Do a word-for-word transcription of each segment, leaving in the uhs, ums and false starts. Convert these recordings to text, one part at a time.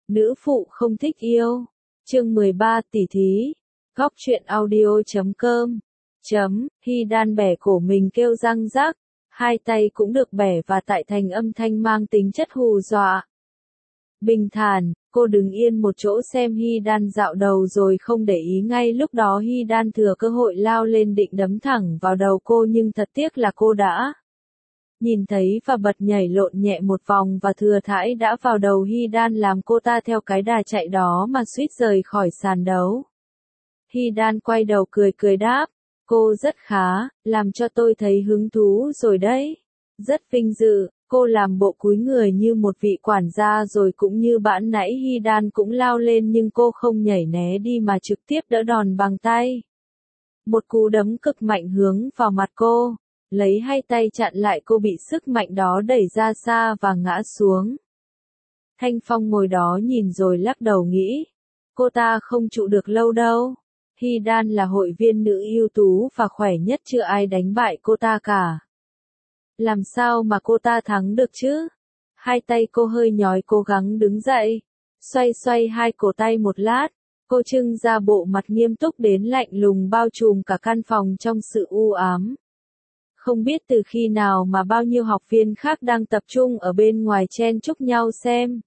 Nữ phụ không thích yêu. Chương mười ba tỷ thí. Góc truyện audio chấm com. Chấm, Hy Đan bẻ cổ mình kêu răng rắc. Hai tay cũng được bẻ và tại thành âm thanh mang tính chất hù dọa. Bình thản, cô đứng yên một chỗ xem Hy Đan dạo đầu rồi không để ý ngay lúc đó Hy Đan thừa cơ hội lao lên định đấm thẳng vào đầu cô nhưng thật tiếc là cô đã nhìn thấy và bật nhảy lộn nhẹ một vòng và thừa thãi đã vào đầu Hy Đan làm cô ta theo cái đà chạy đó mà suýt rời khỏi sàn đấu. Hy Đan quay đầu cười cười đáp, cô rất khá, làm cho tôi thấy hứng thú rồi đấy. Rất vinh dự, cô làm bộ cúi người như một vị quản gia rồi cũng như bạn nãy Hy Đan cũng lao lên nhưng cô không nhảy né đi mà trực tiếp đỡ đòn bằng tay. Một cú đấm cực mạnh hướng vào mặt cô, lấy hai tay chặn lại cô bị sức mạnh đó đẩy ra xa và ngã xuống. Thanh Phong ngồi đó nhìn rồi lắc đầu nghĩ, cô ta không trụ được lâu đâu. Hy Đan là hội viên nữ ưu tú và khỏe nhất chưa ai đánh bại cô ta cả. Làm sao mà cô ta thắng được chứ? Hai tay cô hơi nhói cố gắng đứng dậy. Xoay xoay hai cổ tay một lát. Cô trưng ra bộ mặt nghiêm túc đến lạnh lùng bao trùm cả căn phòng trong sự u ám. Không biết từ khi nào mà bao nhiêu học viên khác đang tập trung ở bên ngoài chen chúc nhau xem.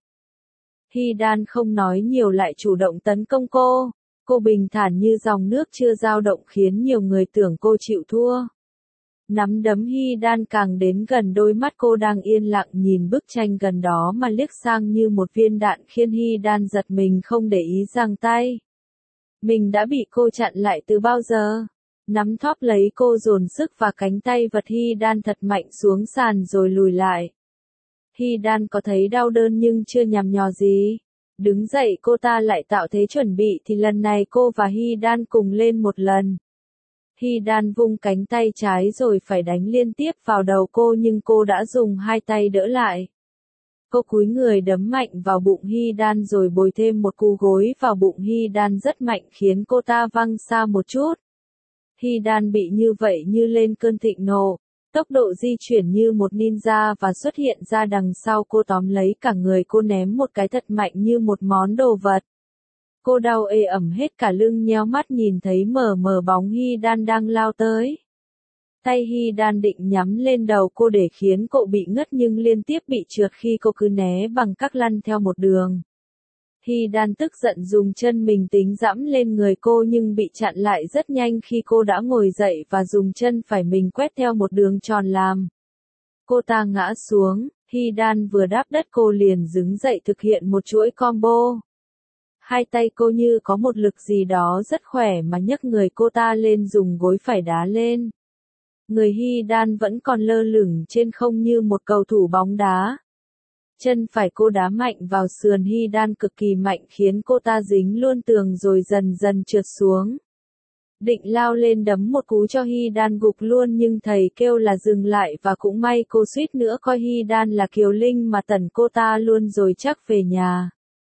Hy Đan không nói nhiều lại chủ động tấn công cô. Cô bình thản như dòng nước chưa dao động khiến nhiều người tưởng cô chịu thua. Nắm đấm Hy Đan càng đến gần đôi mắt cô đang yên lặng nhìn bức tranh gần đó mà liếc sang như một viên đạn khiến Hy Đan giật mình không để ý giằng tay. Mình đã bị cô chặn lại từ bao giờ? Nắm thóp lấy cô dồn sức và cánh tay vật Hy Đan thật mạnh xuống sàn rồi lùi lại. Hy Đan có thấy đau đớn nhưng chưa nhằm nhò gì. Đứng dậy cô ta lại tạo thế chuẩn bị thì lần này cô và Hy Đan cùng lên một lần. Hy Đan vung cánh tay trái rồi phải đánh liên tiếp vào đầu cô nhưng cô đã dùng hai tay đỡ lại. Cô cúi người đấm mạnh vào bụng Hy Đan rồi bồi thêm một cú gối vào bụng Hy Đan rất mạnh khiến cô ta văng xa một chút. Hy Đan bị như vậy như lên cơn thịnh nộ, tốc độ di chuyển như một ninja và xuất hiện ra đằng sau cô tóm lấy cả người cô ném một cái thật mạnh như một món đồ vật. Cô đau ê ẩm hết cả lưng nhéo mắt nhìn thấy mờ mờ bóng Hy Đan đang lao tới. Tay Hy Đan định nhắm lên đầu cô để khiến cô bị ngất nhưng liên tiếp bị trượt khi cô cứ né bằng các lăn theo một đường. Hy Đan tức giận dùng chân mình tính dẫm lên người cô nhưng bị chặn lại rất nhanh khi cô đã ngồi dậy và dùng chân phải mình quét theo một đường tròn làm. Cô ta ngã xuống, Hy Đan vừa đáp đất cô liền đứng dậy thực hiện một chuỗi combo. Hai tay cô như có một lực gì đó rất khỏe mà nhấc người cô ta lên dùng gối phải đá lên. Người Hy Đan vẫn còn lơ lửng trên không như một cầu thủ bóng đá. Chân phải cô đá mạnh vào sườn Hy Đan cực kỳ mạnh khiến cô ta dính luôn tường rồi dần dần trượt xuống. Định lao lên đấm một cú cho Hy Đan gục luôn nhưng thầy kêu là dừng lại và cũng may cô suýt nữa coi Hy Đan là Kiều Linh mà tẩn cô ta luôn rồi chắc về nhà.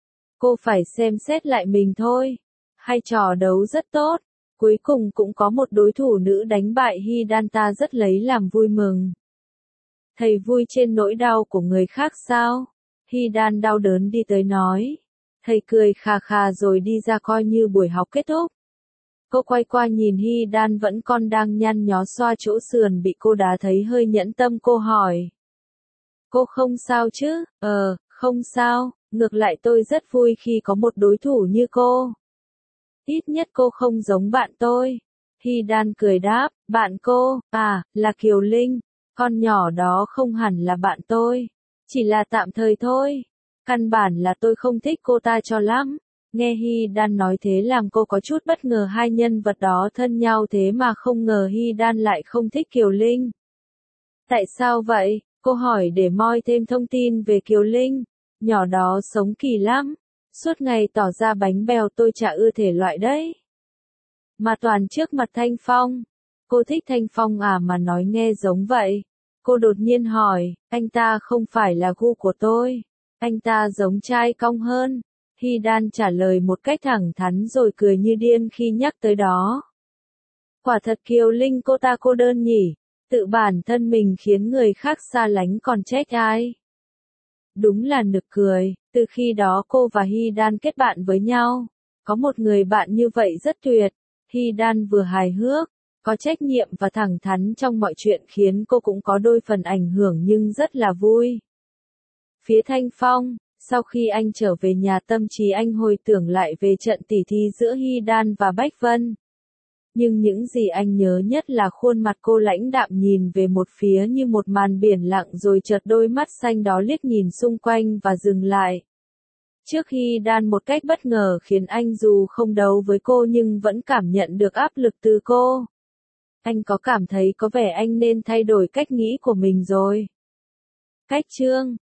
Cô phải xem xét lại mình thôi. Hai trò đấu rất tốt. Cuối cùng cũng có một đối thủ nữ đánh bại Hy Đan ta rất lấy làm vui mừng. Thầy vui trên nỗi đau của người khác sao? Hy Đan đau đớn đi tới nói. Thầy cười khà khà rồi đi ra coi như buổi học kết thúc. Cô quay qua nhìn Hy Đan vẫn còn đang nhăn nhó xoa chỗ sườn bị cô đá thấy hơi nhẫn tâm cô hỏi. Cô không sao chứ? Ờ, không sao, ngược lại tôi rất vui khi có một đối thủ như cô. Ít nhất cô không giống bạn tôi. Hy Đan cười đáp, bạn cô, à, là Kiều Linh. Con nhỏ đó không hẳn là bạn tôi. Chỉ là tạm thời thôi. Căn bản là tôi không thích cô ta cho lắm. Nghe Hy Đan nói thế làm cô có chút bất ngờ hai nhân vật đó thân nhau thế mà không ngờ Hy Đan lại không thích Kiều Linh. Tại sao vậy? Cô hỏi để moi thêm thông tin về Kiều Linh. Nhỏ đó sống kỳ lắm. Suốt ngày tỏ ra bánh bèo tôi chả ưa thể loại đấy. Mà toàn trước mặt Thanh Phong. Cô thích Thanh Phong à mà nói nghe giống vậy. Cô đột nhiên hỏi, anh ta không phải là gu của tôi. Anh ta giống trai cong hơn. Hy Đan trả lời một cách thẳng thắn rồi cười như điên khi nhắc tới đó. Quả thật Kiều Linh cô ta cô đơn nhỉ. Tự bản thân mình khiến người khác xa lánh còn trách ai. Đúng là nực cười, từ khi đó cô và Hy Đan kết bạn với nhau. Có một người bạn như vậy rất tuyệt. Hy Đan vừa hài hước, có trách nhiệm và thẳng thắn trong mọi chuyện khiến cô cũng có đôi phần ảnh hưởng nhưng rất là vui. Phía Thanh Phong, sau khi anh trở về nhà tâm trí anh hồi tưởng lại về trận tỉ thí giữa Hy Đan và Bách Vân. Nhưng những gì anh nhớ nhất là khuôn mặt cô lãnh đạm nhìn về một phía như một màn biển lặng rồi chợt đôi mắt xanh đó liếc nhìn xung quanh và dừng lại. Trước Hy Đan một cách bất ngờ khiến anh dù không đấu với cô nhưng vẫn cảm nhận được áp lực từ cô. Anh có cảm thấy có vẻ anh nên thay đổi cách nghĩ của mình rồi. Cách chương